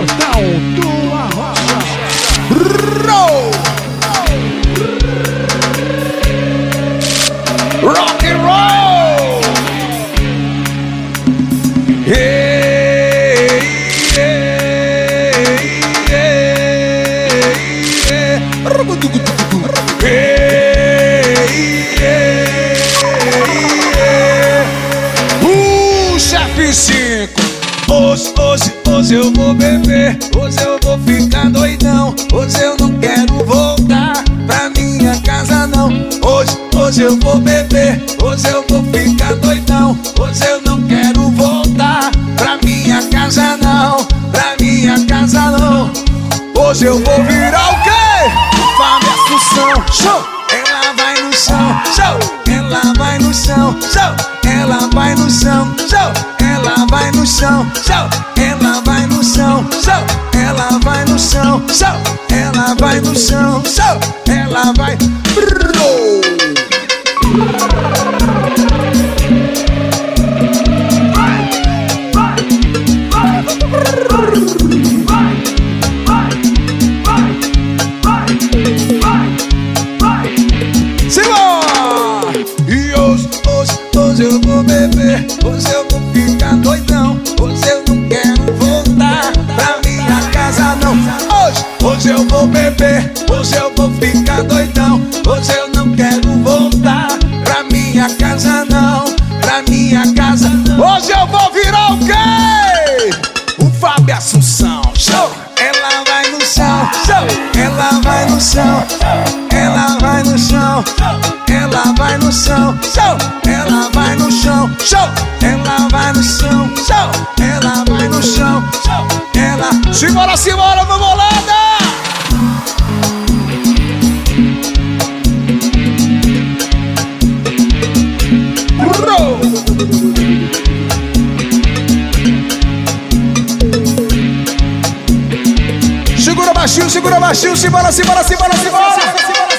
Portal do Arrocha. Rock and roll. Hey, hey, hey, hey. Chefe 5. Hoje eu vou beber, hoje eu vou ficar doidão. Hoje eu não quero voltar pra minha casa não. Hoje eu vou beber, hoje eu vou ficar doidão. Hoje eu não quero voltar pra minha casa não, pra minha casa não. Hoje eu vou virar o quê? Fábio Assunção, show! Ela vai no chão, show! Ela vai no chão, show! Ela vai no chão, show! Ela vai no chão, show! Ela vai no chão, show! Ela vai no chão, show! Ela vai no chão, show! Ela vai. Hoje eu vou beber, hoje eu vou ficar doidão. Hoje eu não quero voltar pra minha casa não. Hoje eu vou beber, hoje eu vou ficar doidão. Hoje eu não quero voltar pra minha casa não, pra minha casa não. Hoje eu vou virar o quê? O Fábio Assunção, show! Ela vai no chão, show! Ela vai no chão, ela vai no chão, ela vai no chão, show! Ela vai no chão, show! Ela vai no chão, show! Ela vai no chão, show! Ela. Simbora, simbora, vamos bolada! Segura baixinho, simbora, simbora, simbora, simbora, simbora!